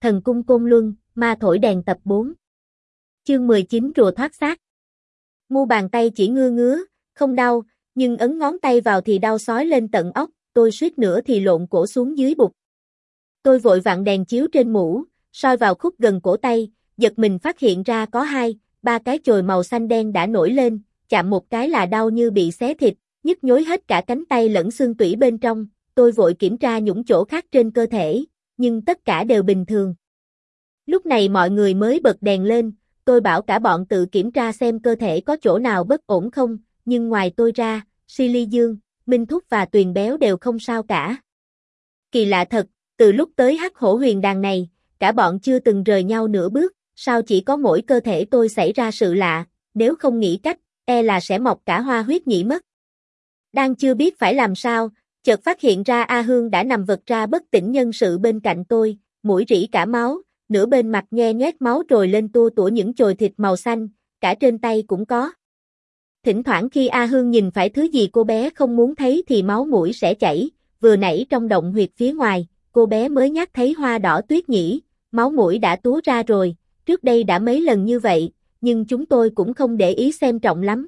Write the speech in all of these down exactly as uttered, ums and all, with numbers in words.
Thần cung Côn Luân, ma thổi đèn tập bốn. Chương mười chín rùa thoát xác. Mu bàn tay chỉ ngứa ngứa, không đau, nhưng ấn ngón tay vào thì đau xói lên tận óc, tôi suýt nữa thì lộn cổ xuống dưới bục. Tôi vội vặn đèn chiếu trên mũ, soi vào khúc gần cổ tay, giật mình phát hiện ra có hai, ba cái chồi màu xanh đen đã nổi lên, chạm một cái là đau như bị xé thịt, nhức nhối hết cả cánh tay lẫn xương tủy bên trong. Tôi vội kiểm tra những chỗ khác trên cơ thể, nhưng tất cả đều bình thường. Lúc này mọi người mới bật đèn lên, tôi bảo cả bọn tự kiểm tra xem cơ thể có chỗ nào bất ổn không, nhưng ngoài tôi ra, Silly Dương, Minh Thúc và Tuyền Béo đều không sao cả. Kỳ lạ thật, từ lúc tới Hắc Hổ Huyền Đàn này, cả bọn chưa từng rời nhau nửa bước, sao chỉ có mỗi cơ thể tôi xảy ra sự lạ, nếu không nghĩ cách, e là sẽ mọc cả hoa huyết nhĩ mất. Đang chưa biết phải làm sao, chợt phát hiện ra A Hương đã nằm vật ra bất tỉnh nhân sự bên cạnh tôi, mũi rỉ cả máu, nửa bên mặt nhe nhoét máu rồi lên tua tủa những chồi thịt màu xanh, cả trên tay cũng có. Thỉnh thoảng khi A Hương nhìn phải thứ gì cô bé không muốn thấy thì máu mũi sẽ chảy, vừa nãy trong động huyệt phía ngoài, cô bé mới nhắc thấy hoa đỏ tuyết nhĩ, máu mũi đã túa ra rồi, trước đây đã mấy lần như vậy, nhưng chúng tôi cũng không để ý xem trọng lắm.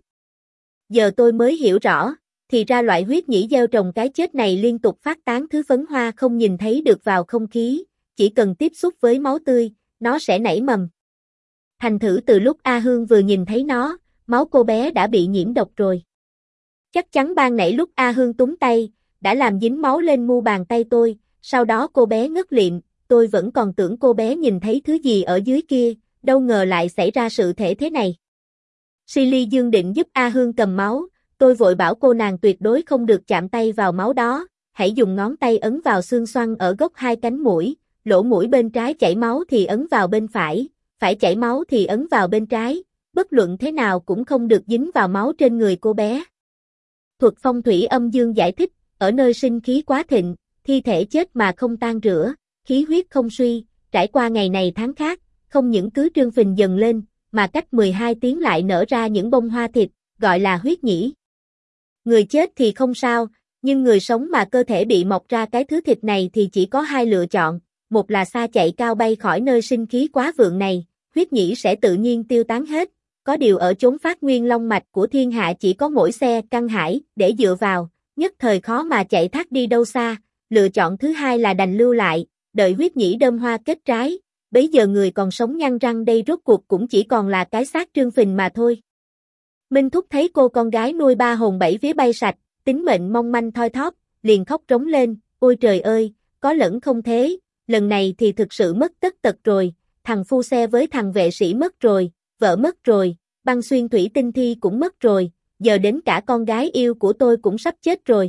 Giờ tôi mới hiểu rõ, thì ra loại huyết nhĩ gieo trồng cái chết này liên tục phát tán thứ phấn hoa không nhìn thấy được vào không khí, chỉ cần tiếp xúc với máu tươi, nó sẽ nảy mầm. Thành thử từ lúc A Hương vừa nhìn thấy nó, máu cô bé đã bị nhiễm độc rồi. Chắc chắn ban nãy lúc A Hương túm tay, đã làm dính máu lên mu bàn tay tôi, sau đó cô bé ngất lịm, tôi vẫn còn tưởng cô bé nhìn thấy thứ gì ở dưới kia, đâu ngờ lại xảy ra sự thể thế này. Silly Dương định giúp A Hương cầm máu, tôi vội bảo cô nàng tuyệt đối không được chạm tay vào máu đó, hãy dùng ngón tay ấn vào xương xoăn ở gốc hai cánh mũi, lỗ mũi bên trái chảy máu thì ấn vào bên phải, phải chảy máu thì ấn vào bên trái, bất luận thế nào cũng không được dính vào máu trên người cô bé. Thuật phong thủy âm dương giải thích, ở nơi sinh khí quá thịnh, thi thể chết mà không tan rửa, khí huyết không suy, trải qua ngày này tháng khác, không những cứ trương phình dần lên, mà cách mười hai tiếng lại nở ra những bông hoa thịt, gọi là huyết nhĩ. Người chết thì không sao, nhưng người sống mà cơ thể bị mọc ra cái thứ thịt này thì chỉ có hai lựa chọn, một là xa chạy cao bay khỏi nơi sinh khí quá vượng này, huyết nhĩ sẽ tự nhiên tiêu tán hết, có điều ở chốn phát nguyên long mạch của thiên hạ chỉ có mỗi xe Căng Hải để dựa vào, nhất thời khó mà chạy thoát đi đâu xa, lựa chọn thứ hai là đành lưu lại, đợi huyết nhĩ đơm hoa kết trái, bấy giờ người còn sống nhăn răng đây rốt cuộc cũng chỉ còn là cái xác trương phình mà thôi. Minh Thúc thấy cô con gái nuôi ba hồn bảy vía bay sạch, tính mệnh mong manh thoi thóp, liền khóc trống lên, ôi trời ơi, có lẫn không thế, lần này thì thực sự mất tất tật rồi, thằng phu xe với thằng vệ sĩ mất rồi, vợ mất rồi, băng xuyên thủy tinh thi cũng mất rồi, giờ đến cả con gái yêu của tôi cũng sắp chết rồi.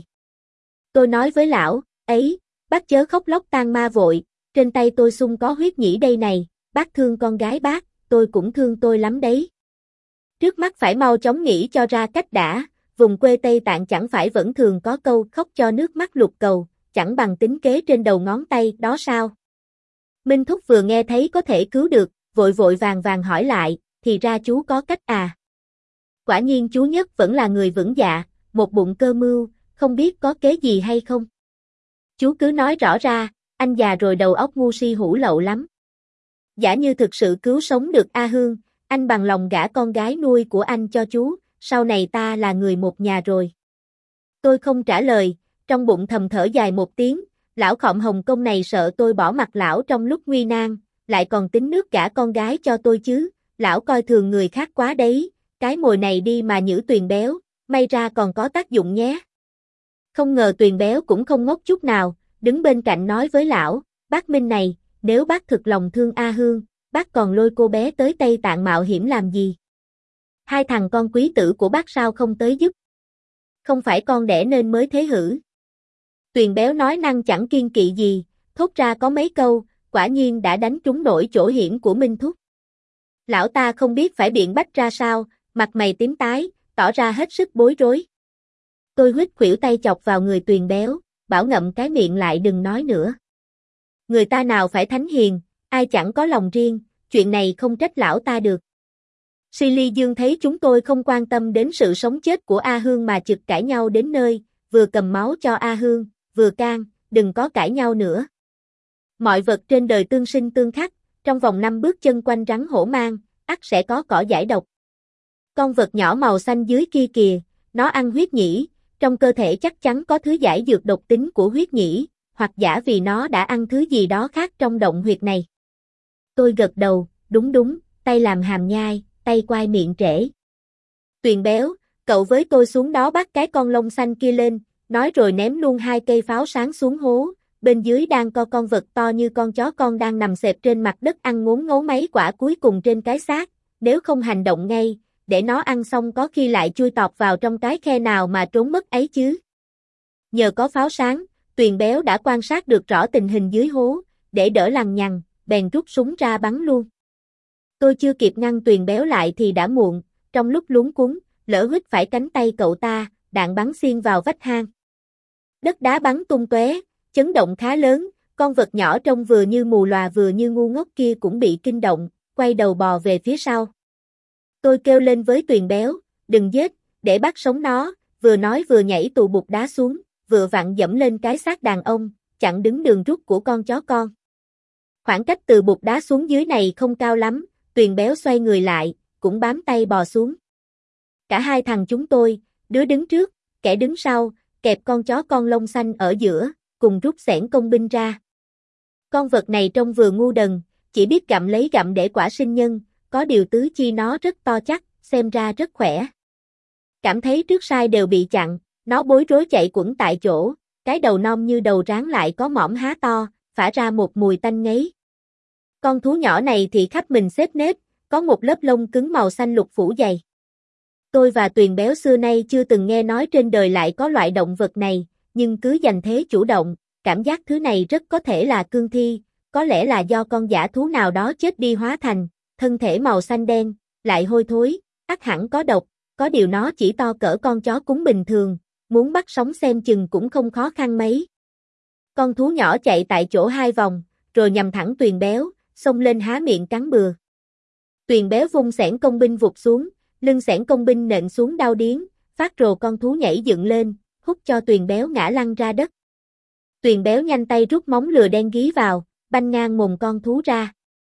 Tôi nói với lão, ấy, bác chớ khóc lóc tan ma vội, trên tay tôi xung có huyết nhĩ đây này, bác thương con gái bác, tôi cũng thương tôi lắm đấy. Trước mắt phải mau chóng nghĩ cho ra cách đã, vùng quê Tây Tạng chẳng phải vẫn thường có câu khóc cho nước mắt lục cầu, chẳng bằng tính kế trên đầu ngón tay đó sao. Minh Thúc vừa nghe thấy có thể cứu được, vội vội vàng vàng hỏi lại, thì ra chú có cách à. Quả nhiên chú Nhất vẫn là người vững dạ, một bụng cơ mưu, không biết có kế gì hay không. Chú cứ nói rõ ra, anh già rồi đầu óc ngu si hủ lậu lắm. Giả như thực sự cứu sống được A Hương, anh bằng lòng gả con gái nuôi của anh cho chú, sau này ta là người một nhà rồi. Tôi không trả lời, trong bụng thầm thở dài một tiếng, lão khọm Hồng Kông này sợ tôi bỏ mặt lão trong lúc nguy nan, lại còn tính nước gả con gái cho tôi chứ, lão coi thường người khác quá đấy, cái mồi này đi mà nhử Tuyền Béo, may ra còn có tác dụng nhé. Không ngờ Tuyền Béo cũng không ngốc chút nào, đứng bên cạnh nói với lão, bác Minh này, nếu bác thực lòng thương A Hương, bác còn lôi cô bé tới Tây Tạng mạo hiểm làm gì? Hai thằng con quý tử của bác sao không tới giúp? Không phải con đẻ nên mới thế hử? Tuyền Béo nói năng chẳng kiêng kỵ gì, thốt ra có mấy câu, quả nhiên đã đánh trúng nổi chỗ hiểm của Minh Thúc. Lão ta không biết phải biện bách ra sao, mặt mày tím tái, tỏ ra hết sức bối rối. Tôi huýt khuỷu tay chọc vào người Tuyền Béo, bảo ngậm cái miệng lại đừng nói nữa. Người ta nào phải thánh hiền, ai chẳng có lòng riêng, chuyện này không trách lão ta được. Silly Dương thấy chúng tôi không quan tâm đến sự sống chết của A Hương mà chực cãi nhau đến nơi, vừa cầm máu cho A Hương, vừa can, đừng có cãi nhau nữa. Mọi vật trên đời tương sinh tương khắc, trong vòng năm bước chân quanh rắn hổ mang, ắt sẽ có cỏ giải độc. Con vật nhỏ màu xanh dưới kia kìa, nó ăn huyết nhĩ, trong cơ thể chắc chắn có thứ giải dược độc tính của huyết nhĩ, hoặc giả vì nó đã ăn thứ gì đó khác trong động huyệt này. Tôi gật đầu, đúng đúng, tay làm hàm nhai, tay quai miệng trễ. Tuyền béo, cậu với tôi xuống đó bắt cái con lông xanh kia lên, nói rồi ném luôn hai cây pháo sáng xuống hố, bên dưới đang có con vật to như con chó con đang nằm xẹp trên mặt đất ăn ngốn ngấu mấy quả cuối cùng trên cái xác, nếu không hành động ngay, để nó ăn xong có khi lại chui tọt vào trong cái khe nào mà trốn mất ấy chứ. Nhờ có pháo sáng, Tuyền béo đã quan sát được rõ tình hình dưới hố, để đỡ lằng nhằng, bèn rút súng ra bắn luôn. Tôi chưa kịp ngăn Tuyền béo lại thì đã muộn, trong lúc luống cuống, lỡ huýt phải cánh tay cậu ta, đạn bắn xiên vào vách hang. Đất đá bắn tung tóe, chấn động khá lớn, con vật nhỏ trông vừa như mù lòa vừa như ngu ngốc kia cũng bị kinh động, quay đầu bò về phía sau. Tôi kêu lên với Tuyền béo, đừng giết, để bắt sống nó, vừa nói vừa nhảy tù bụt đá xuống, vừa vặn dẫm lên cái xác đàn ông, chặn đứng đường rút của con chó con. Khoảng cách từ bụt đá xuống dưới này không cao lắm, Tuyền béo xoay người lại, cũng bám tay bò xuống. Cả hai thằng chúng tôi, đứa đứng trước, kẻ đứng sau, kẹp con chó con lông xanh ở giữa, cùng rút xẻng công binh ra. Con vật này trông vừa ngu đần, chỉ biết gặm lấy gặm để quả sinh nhân, có điều tứ chi nó rất to chắc, xem ra rất khỏe. Cảm thấy trước sai đều bị chặn, nó bối rối chạy quẩn tại chỗ, cái đầu non như đầu rắn lại có mõm há to, phả ra một mùi tanh ngấy. Con thú nhỏ này thì khắp mình xếp nếp, có một lớp lông cứng màu xanh lục phủ dày. Tôi và Tuyền béo xưa nay chưa từng nghe nói trên đời lại có loại động vật này, nhưng cứ giành thế chủ động, cảm giác thứ này rất có thể là cương thi, có lẽ là do con dã thú nào đó chết đi hóa thành, thân thể màu xanh đen, lại hôi thối, ắt hẳn có độc, có điều nó chỉ to cỡ con chó cúng bình thường, muốn bắt sống xem chừng cũng không khó khăn mấy. Con thú nhỏ chạy tại chỗ hai vòng, rồi nhằm thẳng Tuyền béo, xông lên há miệng cắn bừa. Tuyền béo vung xẻng công binh vụt xuống, lưng xẻng công binh nện xuống đau điếng, phát rồ con thú nhảy dựng lên, hút cho Tuyền béo ngã lăn ra đất. Tuyền béo nhanh tay rút móng lừa đen gí vào, banh ngang mồm con thú ra.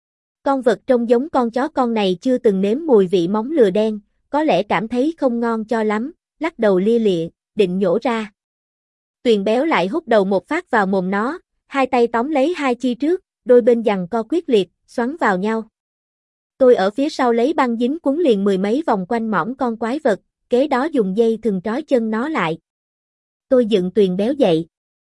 Con vật trông giống con chó con này chưa từng nếm mùi vị móng lừa đen, có lẽ cảm thấy không ngon cho lắm, lắc đầu lia lịa, định nhổ ra. Tuyền béo lại hút đầu một phát vào mồm nó, hai tay tóm lấy hai chi trước, đôi bên giằng co quyết liệt, xoắn vào nhau. Tôi ở phía sau lấy băng dính quấn liền mười mấy vòng quanh mõm con quái vật, kế đó dùng dây thừng trói chân nó lại. Tôi dựng Tuyền béo dậy.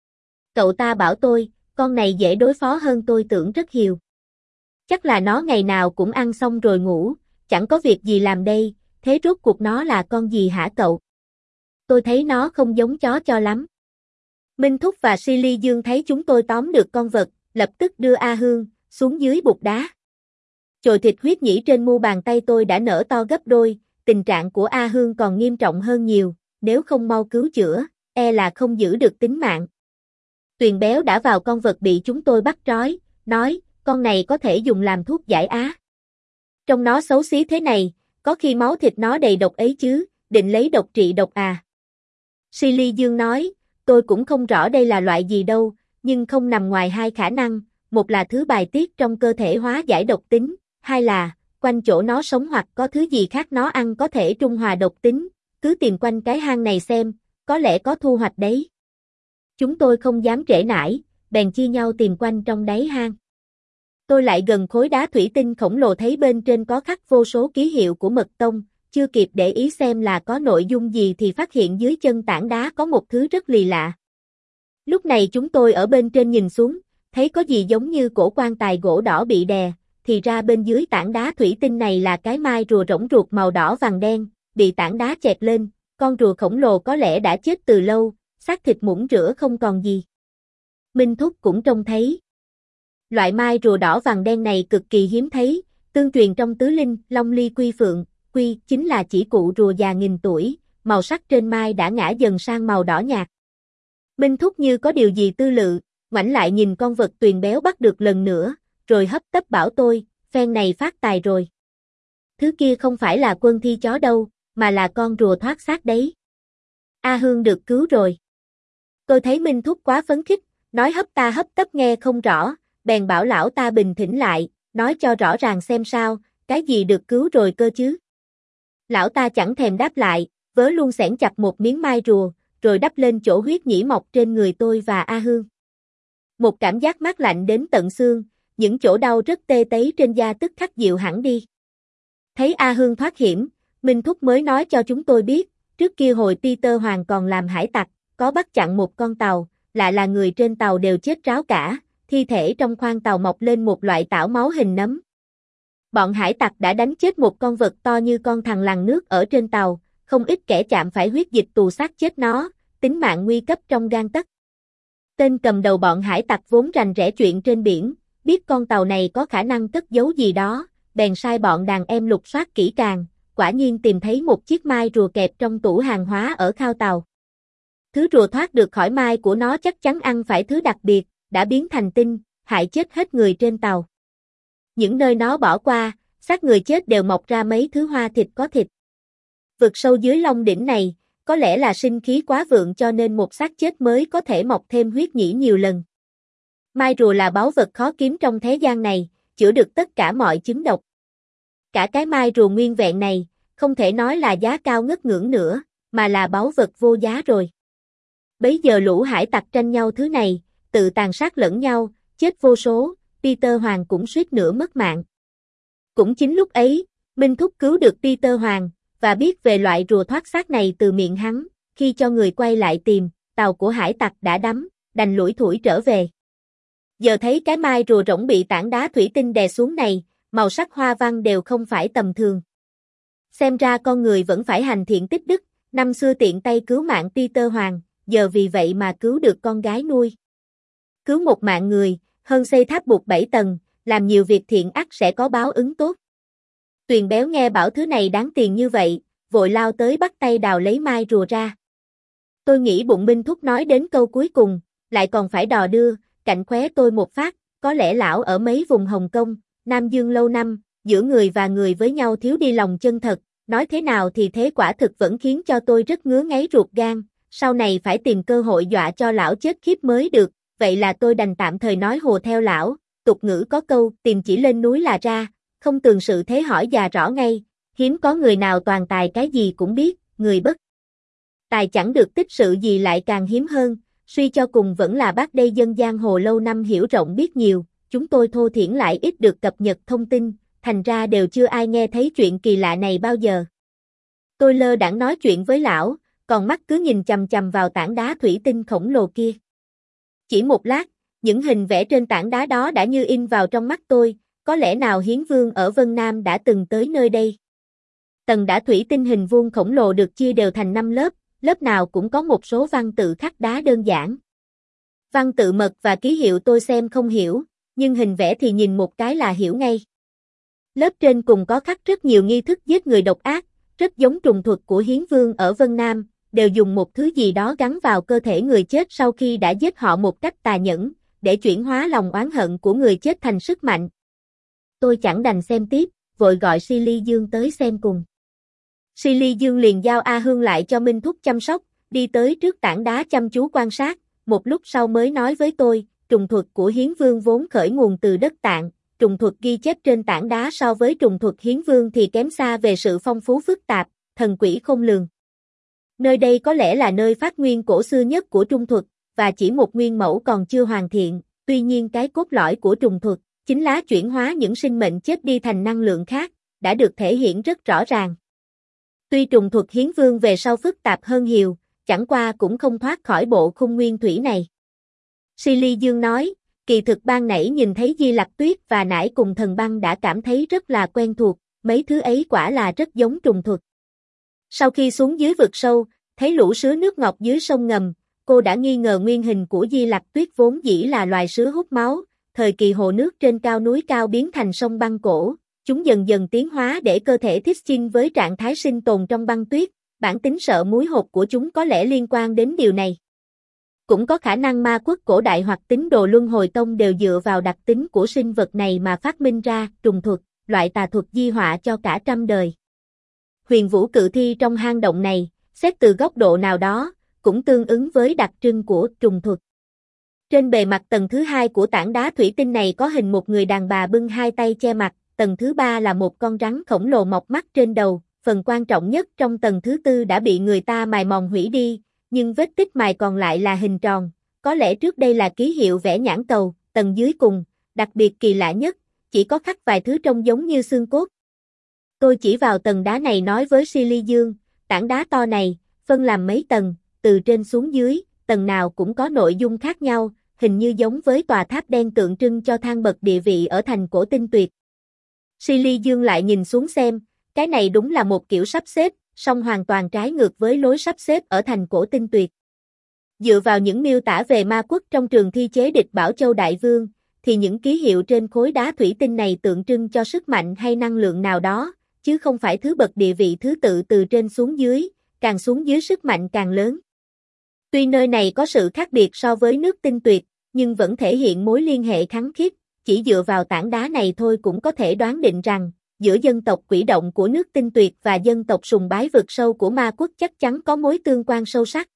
Cậu ta bảo tôi, con này dễ đối phó hơn tôi tưởng rất hiều. Chắc là nó ngày nào cũng ăn xong rồi ngủ, chẳng có việc gì làm đây, thế rốt cuộc nó là con gì hả cậu? Tôi thấy nó không giống chó cho lắm. Minh Thúc và Silly Dương thấy chúng tôi tóm được con vật, lập tức đưa A Hương xuống dưới bụt đá. Chồi thịt huyết nhĩ trên mu bàn tay tôi đã nở to gấp đôi, tình trạng của A Hương còn nghiêm trọng hơn nhiều, nếu không mau cứu chữa, e là không giữ được tính mạng. Tuyền béo đã vào con vật bị chúng tôi bắt trói, nói, con này có thể dùng làm thuốc giải á. Trong nó xấu xí thế này, có khi máu thịt nó đầy độc ấy chứ, định lấy độc trị độc à. Silly Dương nói, tôi cũng không rõ đây là loại gì đâu, nhưng không nằm ngoài hai khả năng, một là thứ bài tiết trong cơ thể hóa giải độc tính, hai là, quanh chỗ nó sống hoặc có thứ gì khác nó ăn có thể trung hòa độc tính, cứ tìm quanh cái hang này xem, có lẽ có thu hoạch đấy. Chúng tôi không dám trễ nải, bèn chia nhau tìm quanh trong đáy hang. Tôi lại gần khối đá thủy tinh khổng lồ thấy bên trên có khắc vô số ký hiệu của mật tông, chưa kịp để ý xem là có nội dung gì thì phát hiện dưới chân tảng đá có một thứ rất lì lạ. Lúc này chúng tôi ở bên trên nhìn xuống, thấy có gì giống như cổ quan tài gỗ đỏ bị đè, thì ra bên dưới tảng đá thủy tinh này là cái mai rùa rỗng ruột màu đỏ vàng đen, bị tảng đá chẹt lên, con rùa khổng lồ có lẽ đã chết từ lâu, xác thịt muỗng rửa không còn gì. Minh Thúc cũng trông thấy. Loại mai rùa đỏ vàng đen này cực kỳ hiếm thấy, tương truyền trong tứ linh, Long Ly Quy Phượng, Quy chính là chỉ cụ rùa già nghìn tuổi, màu sắc trên mai đã ngã dần sang màu đỏ nhạt. Minh Thúc như có điều gì tư lự, ngoảnh lại nhìn con vật Tuyền béo bắt được lần nữa, rồi hấp tấp bảo tôi, phen này phát tài rồi. Thứ kia không phải là quân thi chó đâu, mà là con rùa thoát xác đấy. A Hương được cứu rồi. Tôi thấy Minh Thúc quá phấn khích, nói hấp ta hấp tấp nghe không rõ, bèn bảo lão ta bình tĩnh lại, nói cho rõ ràng xem sao, cái gì được cứu rồi cơ chứ. Lão ta chẳng thèm đáp lại, vớ luôn xẻng chặt một miếng mai rùa, rồi đắp lên chỗ huyết nhĩ mọc trên người tôi và A Hương. Một cảm giác mát lạnh đến tận xương, những chỗ đau rất tê tấy trên da tức khắc dịu hẳn đi. Thấy A Hương thoát hiểm, Minh Thúc mới nói cho chúng tôi biết, trước kia hồi Peter Hoàng còn làm hải tặc, có bắt chặn một con tàu, lạ là người trên tàu đều chết ráo cả, thi thể trong khoang tàu mọc lên một loại tảo máu hình nấm. Bọn hải tặc đã đánh chết một con vật to như con thằn lằn nước ở trên tàu, không ít kẻ chạm phải huyết dịch tù xác chết nó, tính mạng nguy cấp trong gang tấc. Tên cầm đầu bọn hải tặc vốn rành rẽ chuyện trên biển, biết con tàu này có khả năng cất giấu gì đó, bèn sai bọn đàn em lục soát kỹ càng, quả nhiên tìm thấy một chiếc mai rùa kẹp trong tủ hàng hóa ở khao tàu. Thứ rùa thoát được khỏi mai của nó chắc chắn ăn phải thứ đặc biệt, đã biến thành tinh, hại chết hết người trên tàu. Những nơi nó bỏ qua, xác người chết đều mọc ra mấy thứ hoa thịt có thịt. Vực sâu dưới Long Đỉnh này, có lẽ là sinh khí quá vượng cho nên một xác chết mới có thể mọc thêm huyết nhĩ nhiều lần. Mai rùa là báu vật khó kiếm trong thế gian này, chữa được tất cả mọi chứng độc. Cả cái mai rùa nguyên vẹn này, không thể nói là giá cao ngất ngưỡng nữa, mà là báu vật vô giá rồi. Bấy giờ lũ hải tặc tranh nhau thứ này, tự tàn sát lẫn nhau, chết vô số, Peter Hoàng cũng suýt nữa mất mạng. Cũng chính lúc ấy, Minh Thúc cứu được Peter Hoàng, và biết về loại rùa thoát xác này từ miệng hắn, khi cho người quay lại tìm, tàu của hải tặc đã đắm, đành lủi thủi trở về. Giờ thấy cái mai rùa rỗng bị tảng đá thủy tinh đè xuống này, màu sắc hoa văn đều không phải tầm thường. Xem ra con người vẫn phải hành thiện tích đức, năm xưa tiện tay cứu mạng Peter Hoàng, giờ vì vậy mà cứu được con gái nuôi. Cứu một mạng người, hơn xây tháp bụt bảy tầng, làm nhiều việc thiện ắt sẽ có báo ứng tốt. Tuyền béo nghe bảo thứ này đáng tiền như vậy, vội lao tới bắt tay đào lấy mai rùa ra. Tôi nghĩ bụng Minh Thúc nói đến câu cuối cùng, lại còn phải đò đưa, cạnh khóe tôi một phát, có lẽ lão ở mấy vùng Hồng Kông, Nam Dương lâu năm, giữa người và người với nhau thiếu đi lòng chân thật, nói thế nào thì thế quả thực vẫn khiến cho tôi rất ngứa ngáy ruột gan, sau này phải tìm cơ hội dọa cho lão chết khiếp mới được, vậy là tôi đành tạm thời nói hùa theo lão, tục ngữ có câu tìm chỉ lên núi là ra, không tường sự thế hỏi già rõ ngay, hiếm có người nào toàn tài cái gì cũng biết, người bất tài chẳng được tích sự gì lại càng hiếm hơn, suy cho cùng vẫn là bác đây dân giang hồ lâu năm hiểu rộng biết nhiều, chúng tôi thô thiển lại ít được cập nhật thông tin, thành ra đều chưa ai nghe thấy chuyện kỳ lạ này bao giờ. Tôi lơ đãng nói chuyện với lão, còn mắt cứ nhìn chằm chằm vào tảng đá thủy tinh khổng lồ kia. Chỉ một lát, những hình vẽ trên tảng đá đó đã như in vào trong mắt tôi, có lẽ nào Hiến Vương ở Vân Nam đã từng tới nơi đây. Tầng đá thủy tinh hình vuông khổng lồ được chia đều thành năm lớp, lớp nào cũng có một số văn tự khắc đá đơn giản. Văn tự mật và ký hiệu tôi xem không hiểu, nhưng hình vẽ thì nhìn một cái là hiểu ngay. Lớp trên cùng có khắc rất nhiều nghi thức giết người độc ác, rất giống trùng thuật của Hiến Vương ở Vân Nam, đều dùng một thứ gì đó gắn vào cơ thể người chết sau khi đã giết họ một cách tà nhẫn, để chuyển hóa lòng oán hận của người chết thành sức mạnh. Tôi chẳng đành xem tiếp, vội gọi Silly Dương tới xem cùng. Silly Dương liền giao A Hương lại cho Minh Thúc chăm sóc, đi tới trước tảng đá chăm chú quan sát, một lúc sau mới nói với tôi, trùng thuật của Hiến Vương vốn khởi nguồn từ đất Tạng, trùng thuật ghi chép trên tảng đá so với trùng thuật Hiến Vương thì kém xa về sự phong phú phức tạp, thần quỷ khôn lường. Nơi đây có lẽ là nơi phát nguyên cổ xưa nhất của trung thuật, và chỉ một nguyên mẫu còn chưa hoàn thiện, tuy nhiên cái cốt lõi của trùng thuật, chính là chuyển hóa những sinh mệnh chết đi thành năng lượng khác, đã được thể hiện rất rõ ràng. Tuy trùng thuật Hiến Vương về sau phức tạp hơn nhiều, chẳng qua cũng không thoát khỏi bộ khung nguyên thủy này. Silly Dương nói, kỳ thực ban nãy nhìn thấy Di Lặc Tuyết và nãy cùng thần băng đã cảm thấy rất là quen thuộc, mấy thứ ấy quả là rất giống trùng thuật. Sau khi xuống dưới vực sâu, thấy lũ sứa nước ngọt dưới sông ngầm, cô đã nghi ngờ nguyên hình của Di Lặc Tuyết vốn dĩ là loài sứa hút máu, thời kỳ hồ nước trên cao núi cao biến thành sông băng cổ, chúng dần dần tiến hóa để cơ thể thích nghi với trạng thái sinh tồn trong băng tuyết, bản tính sợ muối hột của chúng có lẽ liên quan đến điều này. Cũng có khả năng ma quốc cổ đại hoặc tín đồ luân hồi tông đều dựa vào đặc tính của sinh vật này mà phát minh ra trùng thuật, loại tà thuật di họa cho cả trăm đời. Huyền vũ cự thi trong hang động này, xét từ góc độ nào đó, cũng tương ứng với đặc trưng của trùng thuật. Trên bề mặt tầng thứ hai của tảng đá thủy tinh này có hình một người đàn bà bưng hai tay che mặt, tầng thứ ba là một con rắn khổng lồ mọc mắt trên đầu, phần quan trọng nhất trong tầng thứ tư đã bị người ta mài mòn hủy đi, nhưng vết tích mài còn lại là hình tròn, có lẽ trước đây là ký hiệu vẽ nhãn cầu, tầng dưới cùng, đặc biệt kỳ lạ nhất, chỉ có khắc vài thứ trông giống như xương cốt. Tôi chỉ vào tầng đá này nói với Silly Dương, tảng đá to này, phân làm mấy tầng, từ trên xuống dưới, tầng nào cũng có nội dung khác nhau, hình như giống với tòa tháp đen tượng trưng cho thang bậc địa vị ở thành cổ tinh tuyệt. Silly Dương lại nhìn xuống xem, cái này đúng là một kiểu sắp xếp, song hoàn toàn trái ngược với lối sắp xếp ở thành cổ tinh tuyệt. Dựa vào những miêu tả về ma quốc trong trường thi chế địch Bảo Châu Đại Vương, thì những ký hiệu trên khối đá thủy tinh này tượng trưng cho sức mạnh hay năng lượng nào đó, chứ không phải thứ bậc địa vị thứ tự từ trên xuống dưới, càng xuống dưới sức mạnh càng lớn. Tuy nơi này có sự khác biệt so với nước tinh tuyệt, nhưng vẫn thể hiện mối liên hệ khăng khít, chỉ dựa vào tảng đá này thôi cũng có thể đoán định rằng, giữa dân tộc quỷ động của nước tinh tuyệt và dân tộc sùng bái vực sâu của ma quốc chắc chắn có mối tương quan sâu sắc.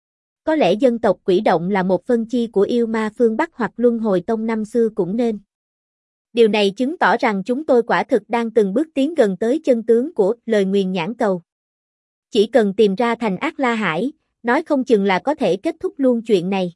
Có lẽ dân tộc quỷ động là một phân chi của yêu ma phương Bắc hoặc luân hồi tông năm xưa cũng nên. Điều này chứng tỏ rằng chúng tôi quả thực đang từng bước tiến gần tới chân tướng của lời nguyền nhãn cầu. Chỉ cần tìm ra thành Ác La Hải, nói không chừng là có thể kết thúc luôn chuyện này.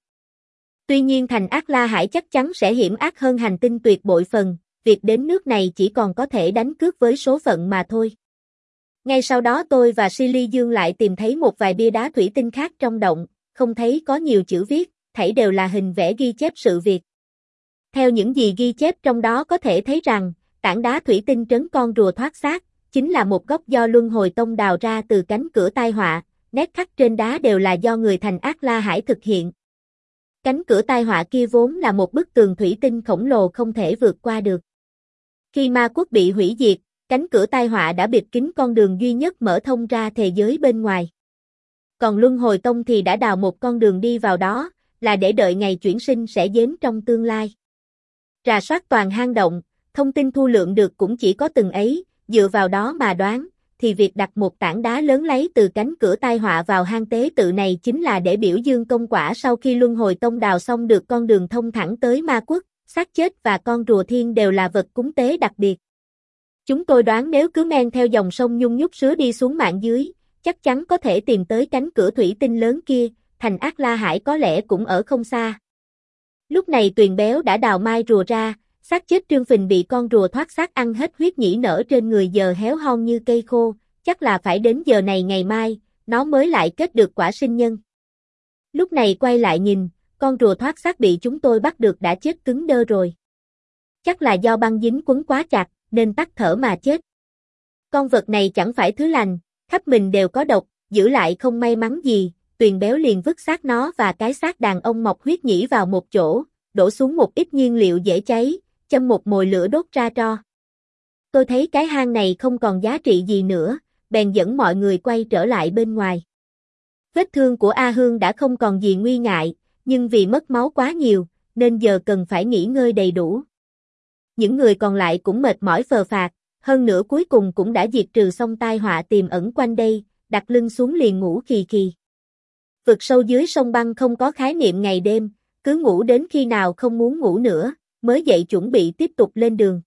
Tuy nhiên thành Ác La Hải chắc chắn sẽ hiểm ác hơn hành tinh tuyệt bội phần, việc đến nước này chỉ còn có thể đánh cược với số phận mà thôi. Ngay sau đó tôi và Silly Dương lại tìm thấy một vài bia đá thủy tinh khác trong động, không thấy có nhiều chữ viết, thảy đều là hình vẽ ghi chép sự việc. Theo những gì ghi chép trong đó có thể thấy rằng, tảng đá thủy tinh trấn con rùa thoát xác, chính là một góc do luân hồi tông đào ra từ cánh cửa tai họa, nét khắc trên đá đều là do người thành Ác La Hải thực hiện. Cánh cửa tai họa kia vốn là một bức tường thủy tinh khổng lồ không thể vượt qua được. Khi ma quốc bị hủy diệt, cánh cửa tai họa đã bịt kín con đường duy nhất mở thông ra thế giới bên ngoài. Còn luân hồi tông thì đã đào một con đường đi vào đó, là để đợi ngày chuyển sinh sẽ đến trong tương lai. Rà soát toàn hang động, thông tin thu lượm được cũng chỉ có từng ấy, dựa vào đó mà đoán, thì việc đặt một tảng đá lớn lấy từ cánh cửa tai họa vào hang tế tự này chính là để biểu dương công quả sau khi luân hồi tông đào xong được con đường thông thẳng tới ma quốc, xác chết và con rùa thiên đều là vật cúng tế đặc biệt. Chúng tôi đoán nếu cứ men theo dòng sông Nhung Nhúc Sứa đi xuống mạn dưới, chắc chắn có thể tìm tới cánh cửa thủy tinh lớn kia, thành Ác La Hải có lẽ cũng ở không xa. Lúc này Tuyền Béo đã đào mai rùa ra, xác chết Trương Phình bị con rùa thoát xác ăn hết huyết nhĩ nở trên người giờ héo hon như cây khô, chắc là phải đến giờ này ngày mai, nó mới lại kết được quả sinh nhân. Lúc này quay lại nhìn, con rùa thoát xác bị chúng tôi bắt được đã chết cứng đơ rồi. Chắc là do băng dính quấn quá chặt, nên tắc thở mà chết. Con vật này chẳng phải thứ lành, khắp mình đều có độc, giữ lại không may mắn gì, Tuyền Béo liền vứt xác nó và cái xác đàn ông mọc huyết nhĩ vào một chỗ, đổ xuống một ít nhiên liệu dễ cháy, châm một mồi lửa đốt ra tro. Tôi thấy cái hang này không còn giá trị gì nữa, bèn dẫn mọi người quay trở lại bên ngoài. Vết thương của A Hương đã không còn gì nguy ngại, nhưng vì mất máu quá nhiều, nên giờ cần phải nghỉ ngơi đầy đủ. Những người còn lại cũng mệt mỏi phờ phạc, hơn nữa cuối cùng cũng đã diệt trừ xong tai họa tiềm ẩn quanh đây, đặt lưng xuống liền ngủ khì khì. Vực sâu dưới sông băng không có khái niệm ngày đêm, cứ ngủ đến khi nào không muốn ngủ nữa, mới dậy chuẩn bị tiếp tục lên đường.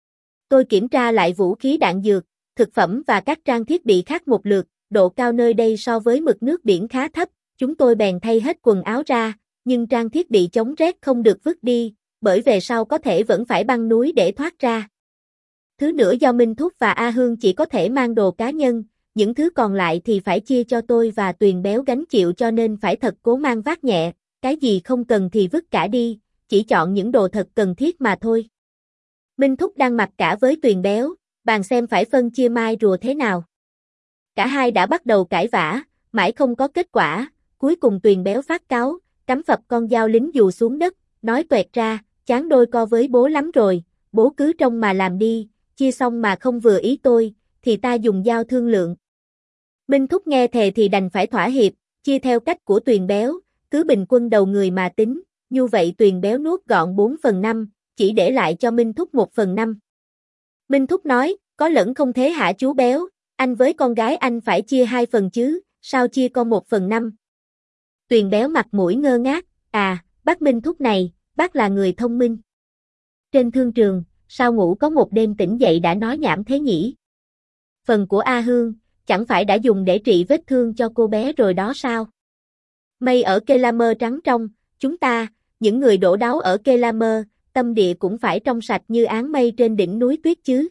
Tôi kiểm tra lại vũ khí đạn dược, thực phẩm và các trang thiết bị khác một lượt, độ cao nơi đây so với mực nước biển khá thấp, chúng tôi bèn thay hết quần áo ra, nhưng trang thiết bị chống rét không được vứt đi, bởi về sau có thể vẫn phải băng núi để thoát ra. Thứ nữa do Minh Thúc và A Hương chỉ có thể mang đồ cá nhân, những thứ còn lại thì phải chia cho tôi và Tuyền Béo gánh chịu cho nên phải thật cố mang vác nhẹ, cái gì không cần thì vứt cả đi, chỉ chọn những đồ thật cần thiết mà thôi. Minh Thúc đang mặc cả với Tuyền Béo, bàn xem phải phân chia mai rùa thế nào. Cả hai đã bắt đầu cãi vã, mãi không có kết quả, cuối cùng Tuyền Béo phát cáu, cắm phập con dao lính dù xuống đất, nói toẹt ra, chán đôi co với bố lắm rồi, bố cứ trông mà làm đi, chia xong mà không vừa ý tôi, thì ta dùng dao thương lượng. Minh Thúc nghe thề thì đành phải thỏa hiệp, chia theo cách của Tuyền Béo, cứ bình quân đầu người mà tính, như vậy Tuyền Béo nuốt gọn bốn phần năm, chỉ để lại cho Minh Thúc một phần năm. Minh Thúc nói, có lẫn không thế hả chú Béo, anh với con gái anh phải chia hai phần chứ, sao chia con một phần năm. Tuyền Béo mặt mũi ngơ ngác, à, Bác Minh Thúc này, bác là người thông minh. Trên thương trường, sao ngủ có một đêm tỉnh dậy đã nói nhảm thế nhỉ? Phần của A Hương, chẳng phải đã dùng để trị vết thương cho cô bé rồi đó sao? Mây ở Kelamer trắng trong, chúng ta, những người đổ đáo ở Kelamer, tâm địa cũng phải trong sạch như áng mây trên đỉnh núi tuyết chứ.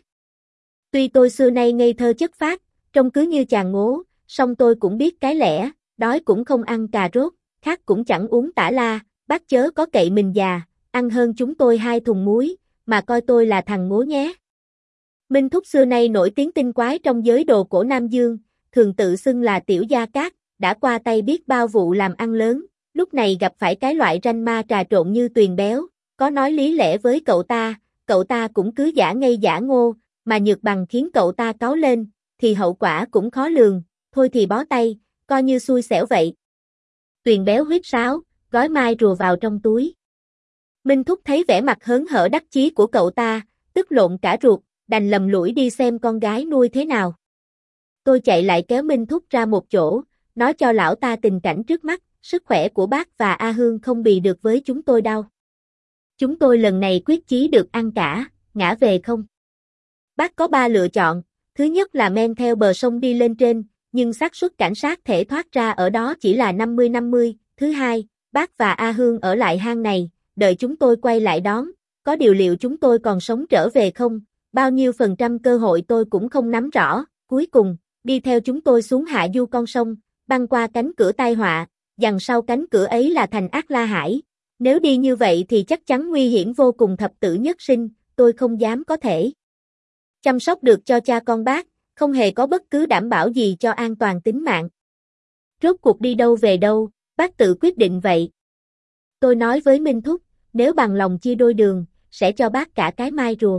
Tuy tôi xưa nay ngây thơ chất phác, trông cứ như chàng ngố, song tôi cũng biết cái lẽ, đói cũng không ăn cà rốt, khát cũng chẳng uống tả la, bác chớ có cậy mình già, ăn hơn chúng tôi hai thùng muối, mà coi tôi là thằng ngố nhé. Minh Thúc xưa nay nổi tiếng tinh quái trong giới đồ cổ Nam Dương, thường tự xưng là tiểu gia cát, đã qua tay biết bao vụ làm ăn lớn, lúc này gặp phải cái loại ranh ma trà trộn như Tuyền béo, có nói lý lẽ với cậu ta, cậu ta cũng cứ giả ngây giả ngô, mà Nhược Bằng khiến cậu ta cáu lên, thì hậu quả cũng khó lường, thôi thì bó tay, coi như xui xẻo vậy. Tuyền béo huýt sáo, gói mai rùa vào trong túi. Minh Thúc thấy vẻ mặt hớn hở đắc chí của cậu ta, tức lộn cả ruột, đành lầm lũi đi xem con gái nuôi thế nào. Tôi chạy lại kéo Minh Thúc ra một chỗ, nói cho lão ta tình cảnh trước mắt, sức khỏe của bác và A Hương không bì được với chúng tôi đâu. Chúng tôi lần này quyết chí được ăn cả, ngã về không. Bác có ba lựa chọn, thứ nhất là men theo bờ sông đi lên trên, nhưng xác suất cảnh sát thể thoát ra ở đó chỉ là năm mươi năm mươi, thứ hai, bác và A Hương ở lại hang này, đợi chúng tôi quay lại đón, có điều liệu chúng tôi còn sống trở về không, bao nhiêu phần trăm cơ hội tôi cũng không nắm rõ, cuối cùng, đi theo chúng tôi xuống hạ du con sông, băng qua cánh cửa tai họa, dằng sau cánh cửa ấy là thành Ác La Hải, nếu đi như vậy thì chắc chắn nguy hiểm vô cùng thập tử nhất sinh, tôi không dám có thể chăm sóc được cho cha con bác, không hề có bất cứ đảm bảo gì cho an toàn tính mạng. Rốt cuộc đi đâu về đâu, bác tự quyết định vậy. Tôi nói với Minh Thúc, nếu bằng lòng chia đôi đường, sẽ cho bác cả cái mai rùa.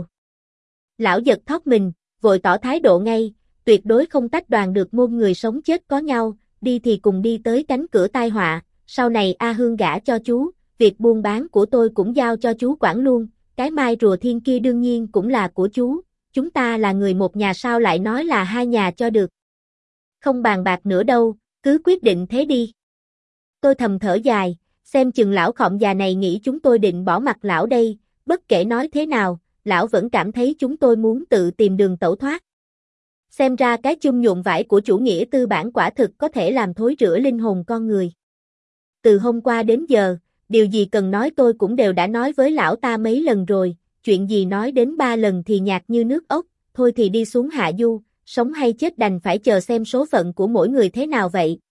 Lão giật thót mình, vội tỏ thái độ ngay, tuyệt đối không tách đoàn được môn người sống chết có nhau, đi thì cùng đi tới cánh cửa tai họa, sau này A Hương gả cho chú, việc buôn bán của tôi cũng giao cho chú quản luôn, cái mai rùa thiên kia đương nhiên cũng là của chú, chúng ta là người một nhà sao lại nói là hai nhà cho được. Không bàn bạc nữa đâu, cứ quyết định thế đi. Tôi thầm thở dài, xem chừng lão khọm già này nghĩ chúng tôi định bỏ mặt lão đây, bất kể nói thế nào, lão vẫn cảm thấy chúng tôi muốn tự tìm đường tẩu thoát. Xem ra cái chum nhuộm vải của chủ nghĩa tư bản quả thực có thể làm thối rữa linh hồn con người. Từ hôm qua đến giờ, điều gì cần nói tôi cũng đều đã nói với lão ta mấy lần rồi, chuyện gì nói đến ba lần thì nhạt như nước ốc, thôi thì đi xuống hạ du, sống hay chết đành phải chờ xem số phận của mỗi người thế nào vậy.